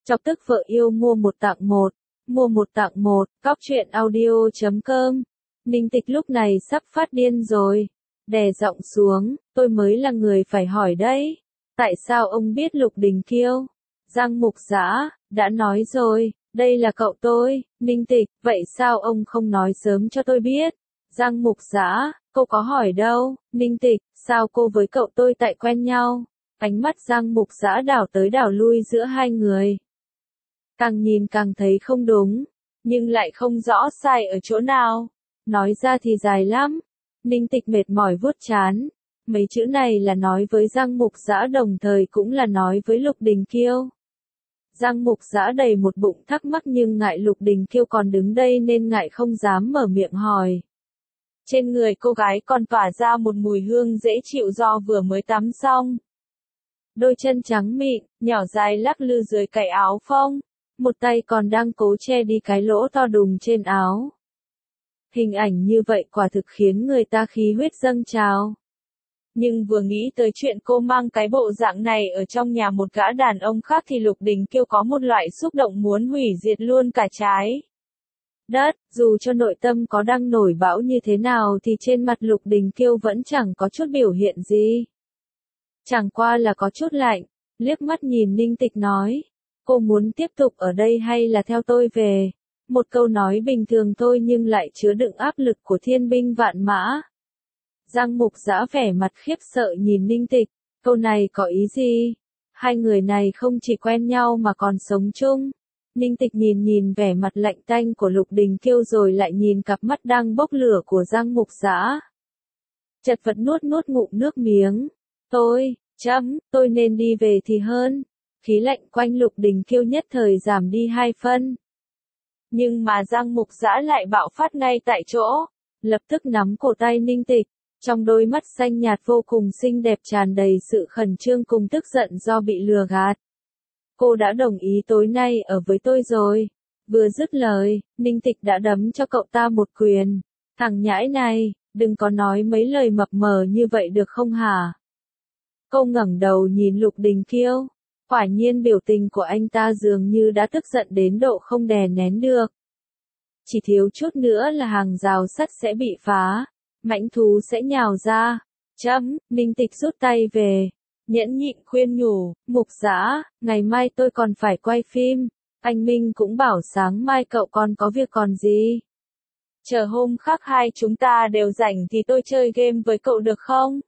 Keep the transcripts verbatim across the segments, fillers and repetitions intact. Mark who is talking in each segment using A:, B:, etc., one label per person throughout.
A: Chọc tức vợ yêu mua một tặng một, mua một tặng một, cóc truyện audio chấm com. Ninh Tịch lúc này sắp phát điên rồi, đè giọng xuống, tôi mới là người phải hỏi đấy. Tại sao ông biết Lục Đình Kiêu? Giang Mục Dã, đã nói rồi, đây là cậu tôi. Ninh Tịch, vậy sao ông không nói sớm cho tôi biết? Giang Mục Dã, cô có hỏi đâu. Ninh Tịch, sao cô với cậu tôi tại quen nhau? Ánh mắt Giang Mục Dã đảo tới đảo lui giữa hai người. Càng nhìn càng thấy không đúng, nhưng lại không rõ sai ở chỗ nào. Nói ra thì dài lắm. Ninh Tịch mệt mỏi vuốt trán. Mấy chữ này là nói với Giang Mục Dã đồng thời cũng là nói với Lục Đình Kiêu. Giang Mục Dã đầy một bụng thắc mắc nhưng ngại Lục Đình Kiêu còn đứng đây nên ngại không dám mở miệng hỏi. Trên người cô gái còn tỏa ra một mùi hương dễ chịu do vừa mới tắm xong. Đôi chân trắng mịn, nhỏ dài lắc lư dưới cái áo phông. Một tay còn đang cố che đi cái lỗ to đùng trên áo. Hình ảnh như vậy quả thực khiến người ta khí huyết dâng trào. Nhưng vừa nghĩ tới chuyện cô mang cái bộ dạng này ở trong nhà một gã đàn ông khác thì Lục Đình Kiêu có một loại xúc động muốn hủy diệt luôn cả trái đất. Dù cho nội tâm có đang nổi bão như thế nào thì trên mặt Lục Đình Kiêu vẫn chẳng có chút biểu hiện gì. Chẳng qua là có chút lạnh, liếc mắt nhìn Ninh Tịch nói. Cô muốn tiếp tục ở đây hay là theo tôi về? Một câu nói bình thường thôi nhưng lại chứa đựng áp lực của thiên binh vạn mã. Giang Mục Dã vẻ mặt khiếp sợ nhìn Ninh Tịch, câu này có ý gì? Hai người này không chỉ quen nhau mà còn sống chung. Ninh Tịch nhìn nhìn vẻ mặt lạnh tanh của Lục Đình Kiêu rồi lại nhìn cặp mắt đang bốc lửa của Giang Mục Dã. Chật vật nuốt nuốt ngụm nước miếng. Tôi, chấm, tôi nên đi về thì hơn. Khí lạnh quanh Lục Đình Kiêu nhất thời giảm đi hai phân. Nhưng mà Giang Mục Dã lại bạo phát ngay tại chỗ, lập tức nắm cổ tay Ninh Tịch, trong đôi mắt xanh nhạt vô cùng xinh đẹp tràn đầy sự khẩn trương cùng tức giận do bị lừa gạt. Cô đã đồng ý tối nay ở với tôi rồi. Vừa dứt lời, Ninh Tịch đã đấm cho cậu ta một quyền. Thằng nhãi này, đừng có nói mấy lời mập mờ như vậy được không hả? Cô ngẩng đầu nhìn Lục Đình Kiêu. Quả nhiên biểu tình của anh ta dường như đã tức giận đến độ không đè nén được. Chỉ thiếu chút nữa là hàng rào sắt sẽ bị phá, mãnh thú sẽ nhào ra. Chấm, Ninh Tịch rút tay về, nhẫn nhịn khuyên nhủ, Mục Dã, ngày mai tôi còn phải quay phim, anh Minh cũng bảo sáng mai cậu còn có việc còn gì. Chờ hôm khác hai chúng ta đều rảnh thì tôi chơi game với cậu được không?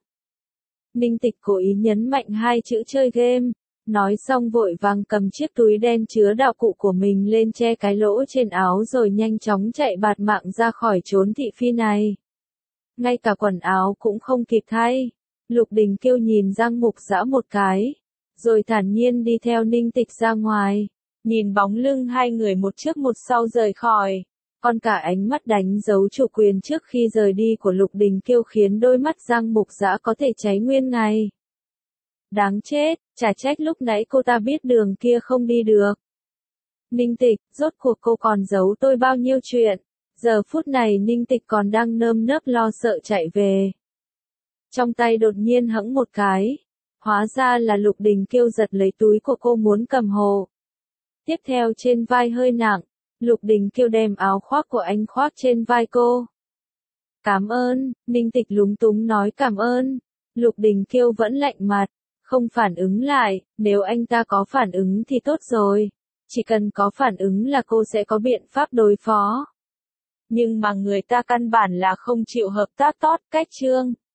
A: Ninh Tịch cố ý nhấn mạnh hai chữ chơi game. Nói xong vội vàng cầm chiếc túi đen chứa đạo cụ của mình lên che cái lỗ trên áo rồi nhanh chóng chạy bạt mạng ra khỏi chốn thị phi này. Ngay cả quần áo cũng không kịp thay. Lục Đình Kiêu nhìn Giang Mục Dã một cái, rồi thản nhiên đi theo Ninh Tịch ra ngoài. Nhìn bóng lưng hai người một trước một sau rời khỏi, còn cả ánh mắt đánh dấu chủ quyền trước khi rời đi của Lục Đình Kiêu khiến đôi mắt Giang Mục Dã có thể cháy nguyên ngày. Đáng chết, chả trách lúc nãy cô ta biết đường kia không đi được. Ninh Tịch, rốt cuộc cô còn giấu tôi bao nhiêu chuyện. Giờ phút này Ninh Tịch còn đang nơm nớp lo sợ chạy về. Trong tay đột nhiên hẫng một cái. Hóa ra là Lục Đình Kiêu giật lấy túi của cô muốn cầm hộ. Tiếp theo trên vai hơi nặng, Lục Đình Kiêu đem áo khoác của anh khoác trên vai cô. Cảm ơn, Ninh Tịch lúng túng nói cảm ơn. Lục Đình Kiêu vẫn lạnh mặt. Không phản ứng lại, nếu anh ta có phản ứng thì tốt rồi. Chỉ cần có phản ứng là cô sẽ có biện pháp đối phó. Nhưng mà người ta căn bản là không chịu hợp tác tốt, cách chương.